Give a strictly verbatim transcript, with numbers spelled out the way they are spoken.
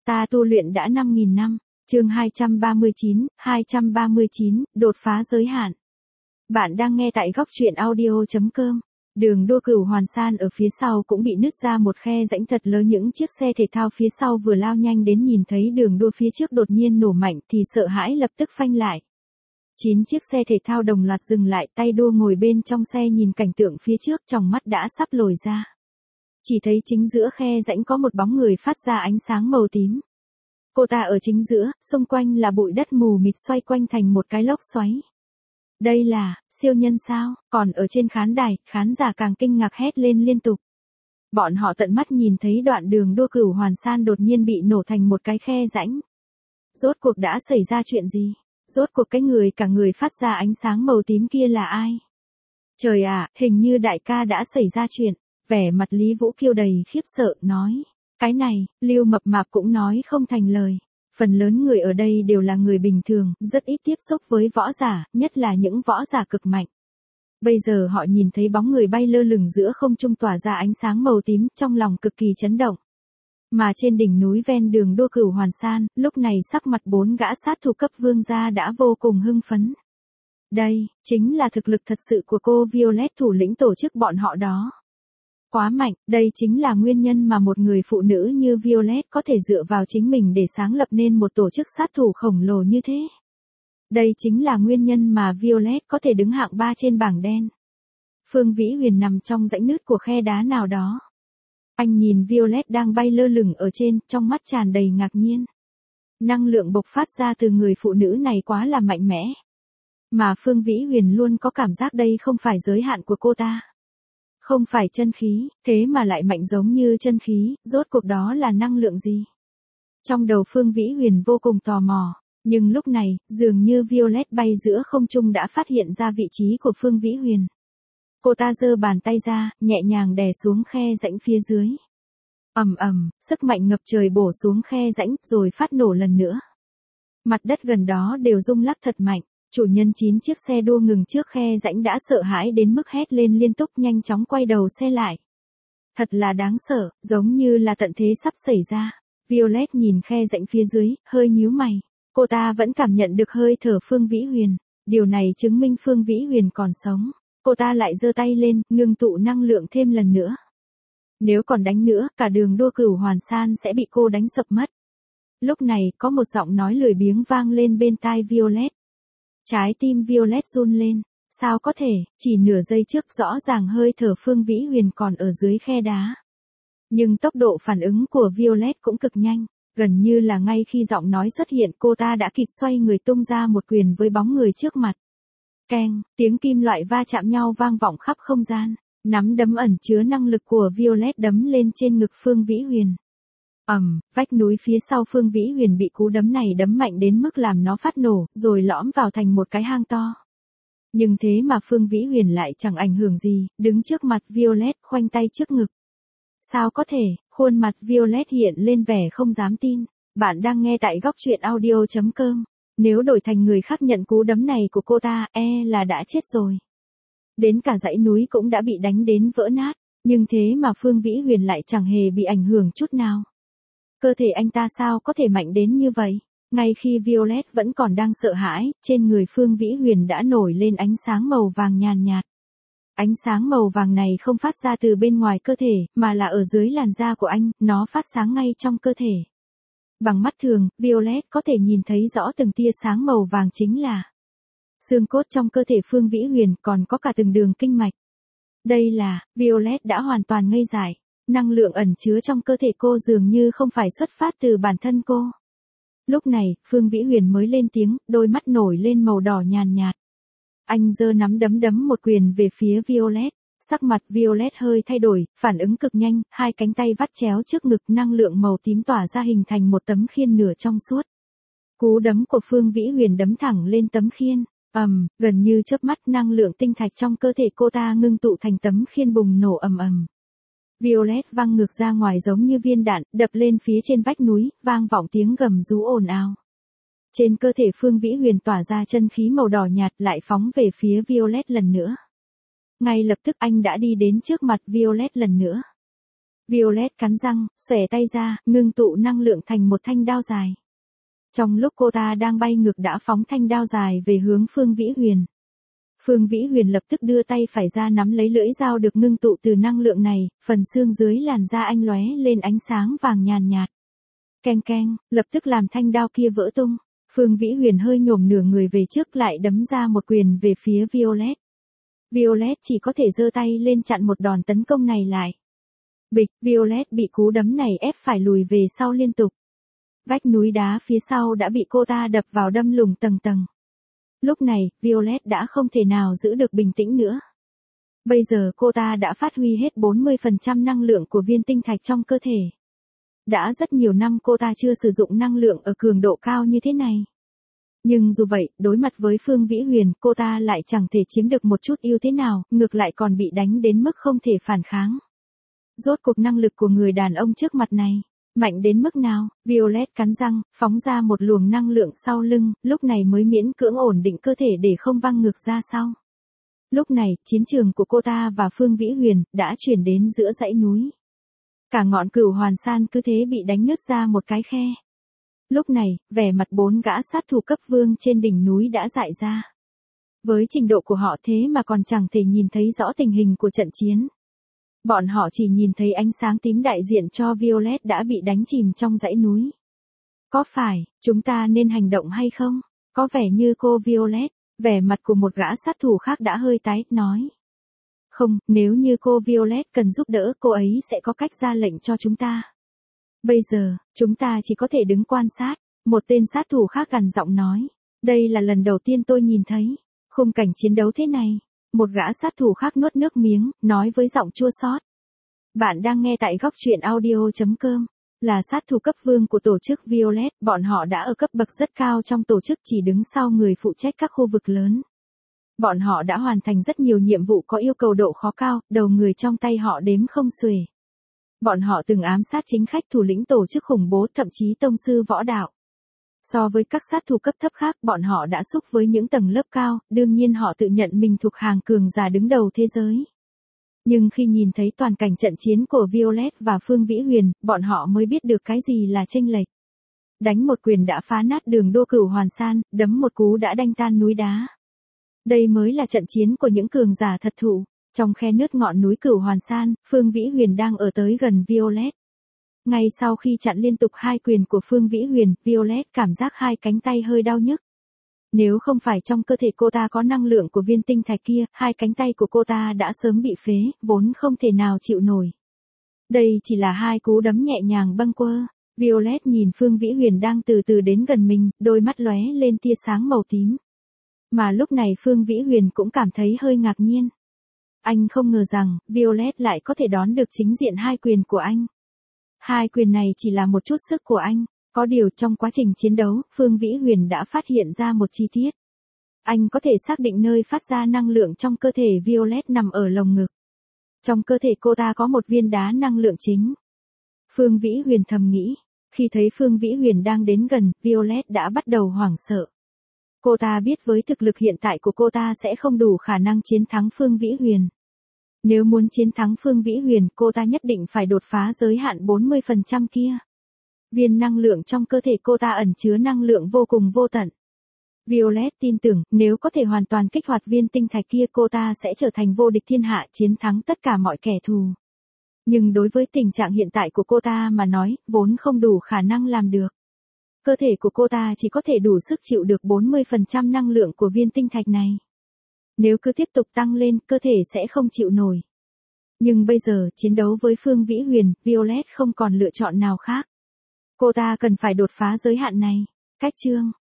Ta tu luyện đã năm nghìn năm. Chương hai trăm ba mươi chín, hai trăm ba mươi chín, đột phá giới hạn. Bạn đang nghe tại góc truyện audio chấm com. Đường đua Cửu Hoàn San ở phía sau cũng bị nứt ra một khe rãnh thật lớn, những chiếc xe thể thao phía sau vừa lao nhanh đến nhìn thấy đường đua phía trước đột nhiên nổ mạnh thì sợ hãi lập tức phanh lại. Chín chiếc xe thể thao đồng loạt dừng lại, tay đua ngồi bên trong xe nhìn cảnh tượng phía trước, tròng mắt đã sắp lồi ra. Chỉ thấy chính giữa khe rãnh có một bóng người phát ra ánh sáng màu tím. Cô ta ở chính giữa, xung quanh là bụi đất mù mịt xoay quanh thành một cái lốc xoáy. Đây là siêu nhân sao? Còn ở trên khán đài, khán giả càng kinh ngạc hét lên liên tục. Bọn họ tận mắt nhìn thấy đoạn đường đua Cửu Hoàn San đột nhiên bị nổ thành một cái khe rãnh. Rốt cuộc đã xảy ra chuyện gì? Rốt cuộc cái người cả người phát ra ánh sáng màu tím kia là ai? Trời ạ, hình như đại ca đã xảy ra chuyện. Vẻ mặt Lý Vũ Kiêu đầy khiếp sợ, nói. Cái này, Lưu Mập Mạp cũng nói không thành lời. Phần lớn người ở đây đều là người bình thường, rất ít tiếp xúc với võ giả, nhất là những võ giả cực mạnh. Bây giờ họ nhìn thấy bóng người bay lơ lửng giữa không trung tỏa ra ánh sáng màu tím, trong lòng cực kỳ chấn động. Mà trên đỉnh núi ven đường đua Cửu Hoàn San, lúc này sắc mặt bốn gã sát thủ cấp vương gia đã vô cùng hưng phấn. Đây, chính là thực lực thật sự của cô Violet, thủ lĩnh tổ chức bọn họ đó. Quá mạnh, đây chính là nguyên nhân mà một người phụ nữ như Violet có thể dựa vào chính mình để sáng lập nên một tổ chức sát thủ khổng lồ như thế. Đây chính là nguyên nhân mà Violet có thể đứng hạng ba trên bảng đen. Phương Vĩ Huyền nằm trong rãnh nứt của khe đá nào đó. Anh nhìn Violet đang bay lơ lửng ở trên, trong mắt tràn đầy ngạc nhiên. Năng lượng bộc phát ra từ người phụ nữ này quá là mạnh mẽ. Mà Phương Vĩ Huyền luôn có cảm giác đây không phải giới hạn của cô ta. Không phải chân khí, thế mà lại mạnh giống như chân khí, rốt cuộc đó là năng lượng gì? Trong đầu Phương Vĩ Huyền vô cùng tò mò, nhưng lúc này, dường như Violet bay giữa không trung đã phát hiện ra vị trí của Phương Vĩ Huyền. Cô ta giơ bàn tay ra, nhẹ nhàng đè xuống khe rãnh phía dưới. Ầm ầm, sức mạnh ngập trời bổ xuống khe rãnh, rồi phát nổ lần nữa. Mặt đất gần đó đều rung lắc thật mạnh. Chủ nhân chín chiếc xe đua ngừng trước khe rãnh đã sợ hãi đến mức hét lên liên tục, nhanh chóng quay đầu xe lại. Thật là đáng sợ, giống như là tận thế sắp xảy ra. Violet nhìn khe rãnh phía dưới, hơi nhíu mày. Cô ta vẫn cảm nhận được hơi thở Phương Vĩ Huyền. Điều này chứng minh Phương Vĩ Huyền còn sống. Cô ta lại giơ tay lên, ngưng tụ năng lượng thêm lần nữa. Nếu còn đánh nữa, cả đường đua Cửu Hoàn San sẽ bị cô đánh sập mất. Lúc này, có một giọng nói lười biếng vang lên bên tai Violet. Trái tim Violet run lên. Sao có thể, chỉ nửa giây trước rõ ràng hơi thở Phương Vĩ Huyền còn ở dưới khe đá. Nhưng tốc độ phản ứng của Violet cũng cực nhanh. Gần như là ngay khi giọng nói xuất hiện, cô ta đã kịp xoay người tung ra một quyền với bóng người trước mặt. Keng, tiếng kim loại va chạm nhau vang vọng khắp không gian. Nắm đấm ẩn chứa năng lực của Violet đấm lên trên ngực Phương Vĩ Huyền. Ầm, um, vách núi phía sau Phương Vĩ Huyền bị cú đấm này đấm mạnh đến mức làm nó phát nổ, rồi lõm vào thành một cái hang to. Nhưng thế mà Phương Vĩ Huyền lại chẳng ảnh hưởng gì, đứng trước mặt Violet, khoanh tay trước ngực. Sao có thể? Khuôn mặt Violet hiện lên vẻ không dám tin. Bạn đang nghe tại góc truyện audio chấm com. Nếu đổi thành người khác nhận cú đấm này của cô ta, e là đã chết rồi. Đến cả dãy núi cũng đã bị đánh đến vỡ nát, nhưng thế mà Phương Vĩ Huyền lại chẳng hề bị ảnh hưởng chút nào. Cơ thể anh ta sao có thể mạnh đến như vậy? Ngay khi Violet vẫn còn đang sợ hãi, trên người Phương Vĩ Huyền đã nổi lên ánh sáng màu vàng nhàn nhạt. Ánh sáng màu vàng này không phát ra từ bên ngoài cơ thể, mà là ở dưới làn da của anh, nó phát sáng ngay trong cơ thể. Bằng mắt thường, Violet có thể nhìn thấy rõ từng tia sáng màu vàng chính là xương cốt trong cơ thể Phương Vĩ Huyền, còn có cả từng đường kinh mạch. Đây là, Violet đã hoàn toàn ngây dại. Năng lượng ẩn chứa trong cơ thể cô dường như không phải xuất phát từ bản thân cô. Lúc này, Phương Vĩ Huyền mới lên tiếng, đôi mắt nổi lên màu đỏ nhàn nhạt. Anh giơ nắm đấm đấm một quyền về phía Violet. Sắc mặt Violet hơi thay đổi, phản ứng cực nhanh, hai cánh tay vắt chéo trước ngực, năng lượng màu tím tỏa ra hình thành một tấm khiên nửa trong suốt. Cú đấm của Phương Vĩ Huyền đấm thẳng lên tấm khiên. Ầm, um, gần như chớp mắt năng lượng tinh thạch trong cơ thể cô ta ngưng tụ thành tấm khiên bùng nổ ầm ầm. Violet văng ngược ra ngoài giống như viên đạn, đập lên phía trên vách núi, vang vọng tiếng gầm rú ồn ào. Trên cơ thể Phương Vĩ Huyền tỏa ra chân khí màu đỏ nhạt, lại phóng về phía Violet lần nữa. Ngay lập tức anh đã đi đến trước mặt Violet lần nữa. Violet cắn răng, xòe tay ra, ngưng tụ năng lượng thành một thanh đao dài. Trong lúc cô ta đang bay ngược đã phóng thanh đao dài về hướng Phương Vĩ Huyền. Phương Vĩ Huyền lập tức đưa tay phải ra nắm lấy lưỡi dao được ngưng tụ từ năng lượng này, phần xương dưới làn da anh lóe lên ánh sáng vàng nhàn nhạt. Keng keng, lập tức làm thanh đao kia vỡ tung. Phương Vĩ Huyền hơi nhổm nửa người về trước lại đấm ra một quyền về phía Violet. Violet chỉ có thể giơ tay lên chặn một đòn tấn công này lại. Bịch, Violet bị cú đấm này ép phải lùi về sau liên tục. Vách núi đá phía sau đã bị cô ta đập vào đâm lủng tầng tầng. Lúc này, Violet đã không thể nào giữ được bình tĩnh nữa. Bây giờ cô ta đã phát huy hết bốn mươi phần trăm năng lượng của viên tinh thạch trong cơ thể. Đã rất nhiều năm cô ta chưa sử dụng năng lượng ở cường độ cao như thế này. Nhưng dù vậy, đối mặt với Phương Vĩ Huyền, cô ta lại chẳng thể chiếm được một chút ưu thế nào, ngược lại còn bị đánh đến mức không thể phản kháng. Rốt cuộc năng lực của người đàn ông trước mặt này, mạnh đến mức nào? Violet cắn răng, phóng ra một luồng năng lượng sau lưng, lúc này mới miễn cưỡng ổn định cơ thể để không văng ngược ra sau. Lúc này, chiến trường của cô ta và Phương Vĩ Huyền đã chuyển đến giữa dãy núi. Cả ngọn Cửu Hoàn San cứ thế bị đánh nứt ra một cái khe. Lúc này, vẻ mặt bốn gã sát thủ cấp vương trên đỉnh núi đã dại ra. Với trình độ của họ thế mà còn chẳng thể nhìn thấy rõ tình hình của trận chiến. Bọn họ chỉ nhìn thấy ánh sáng tím đại diện cho Violet đã bị đánh chìm trong dãy núi. Có phải, chúng ta nên hành động hay không? Có vẻ như cô Violet, vẻ mặt của một gã sát thủ khác đã hơi tái, nói. Không, nếu như cô Violet cần giúp đỡ cô ấy sẽ có cách ra lệnh cho chúng ta. Bây giờ, chúng ta chỉ có thể đứng quan sát. Một tên sát thủ khác gằn giọng nói. Đây là lần đầu tiên tôi nhìn thấy khung cảnh chiến đấu thế này. Một gã sát thủ khác nuốt nước miếng, nói với giọng chua xót. Bạn đang nghe tại góc truyện audio chấm com. Là sát thủ cấp vương của tổ chức Violet, bọn họ đã ở cấp bậc rất cao trong tổ chức chỉ đứng sau người phụ trách các khu vực lớn. Bọn họ đã hoàn thành rất nhiều nhiệm vụ có yêu cầu độ khó cao, đầu người trong tay họ đếm không xuể. Bọn họ từng ám sát chính khách thủ lĩnh tổ chức khủng bố, thậm chí tông sư võ đạo. So với các sát thủ cấp thấp khác, bọn họ đã xúc với những tầng lớp cao, đương nhiên họ tự nhận mình thuộc hàng cường giả đứng đầu thế giới. Nhưng khi nhìn thấy toàn cảnh trận chiến của Violet và Phương Vĩ Huyền, bọn họ mới biết được cái gì là chênh lệch. Đánh một quyền đã phá nát đường đua Cửu Hoàn San, đấm một cú đã đanh tan núi đá. Đây mới là trận chiến của những cường giả thật thụ. Trong khe nứt ngọn núi Cửu Hoàn San, Phương Vĩ Huyền đang ở tới gần Violet. Ngay sau khi chặn liên tục hai quyền của Phương Vĩ Huyền, Violet cảm giác hai cánh tay hơi đau nhức. Nếu không phải trong cơ thể cô ta có năng lượng của viên tinh thạch kia, hai cánh tay của cô ta đã sớm bị phế, vốn không thể nào chịu nổi. Đây chỉ là hai cú đấm nhẹ nhàng bâng quơ. Violet nhìn Phương Vĩ Huyền đang từ từ đến gần mình, đôi mắt lóe lên tia sáng màu tím. Mà lúc này Phương Vĩ Huyền cũng cảm thấy hơi ngạc nhiên. Anh không ngờ rằng, Violet lại có thể đón được chính diện hai quyền của anh. Hai quyền này chỉ là một chút sức của anh. Có điều trong quá trình chiến đấu, Phương Vĩ Huyền đã phát hiện ra một chi tiết. Anh có thể xác định nơi phát ra năng lượng trong cơ thể Violet nằm ở lồng ngực. Trong cơ thể cô ta có một viên đá năng lượng chính. Phương Vĩ Huyền thầm nghĩ. Khi thấy Phương Vĩ Huyền đang đến gần, Violet đã bắt đầu hoảng sợ. Cô ta biết với thực lực hiện tại của cô ta sẽ không đủ khả năng chiến thắng Phương Vĩ Huyền. Nếu muốn chiến thắng Phương Vĩ Huyền, cô ta nhất định phải đột phá giới hạn bốn mươi phần trăm kia. Viên năng lượng trong cơ thể cô ta ẩn chứa năng lượng vô cùng vô tận. Violet tin tưởng, nếu có thể hoàn toàn kích hoạt viên tinh thạch kia, cô ta sẽ trở thành vô địch thiên hạ, chiến thắng tất cả mọi kẻ thù. Nhưng đối với tình trạng hiện tại của cô ta mà nói, vốn không đủ khả năng làm được. Cơ thể của cô ta chỉ có thể đủ sức chịu được bốn mươi phần trăm năng lượng của viên tinh thạch này. Nếu cứ tiếp tục tăng lên, cơ thể sẽ không chịu nổi. Nhưng bây giờ, chiến đấu với Phương Vĩ Huyền, Violet không còn lựa chọn nào khác. Cô ta cần phải đột phá giới hạn này. Cách chương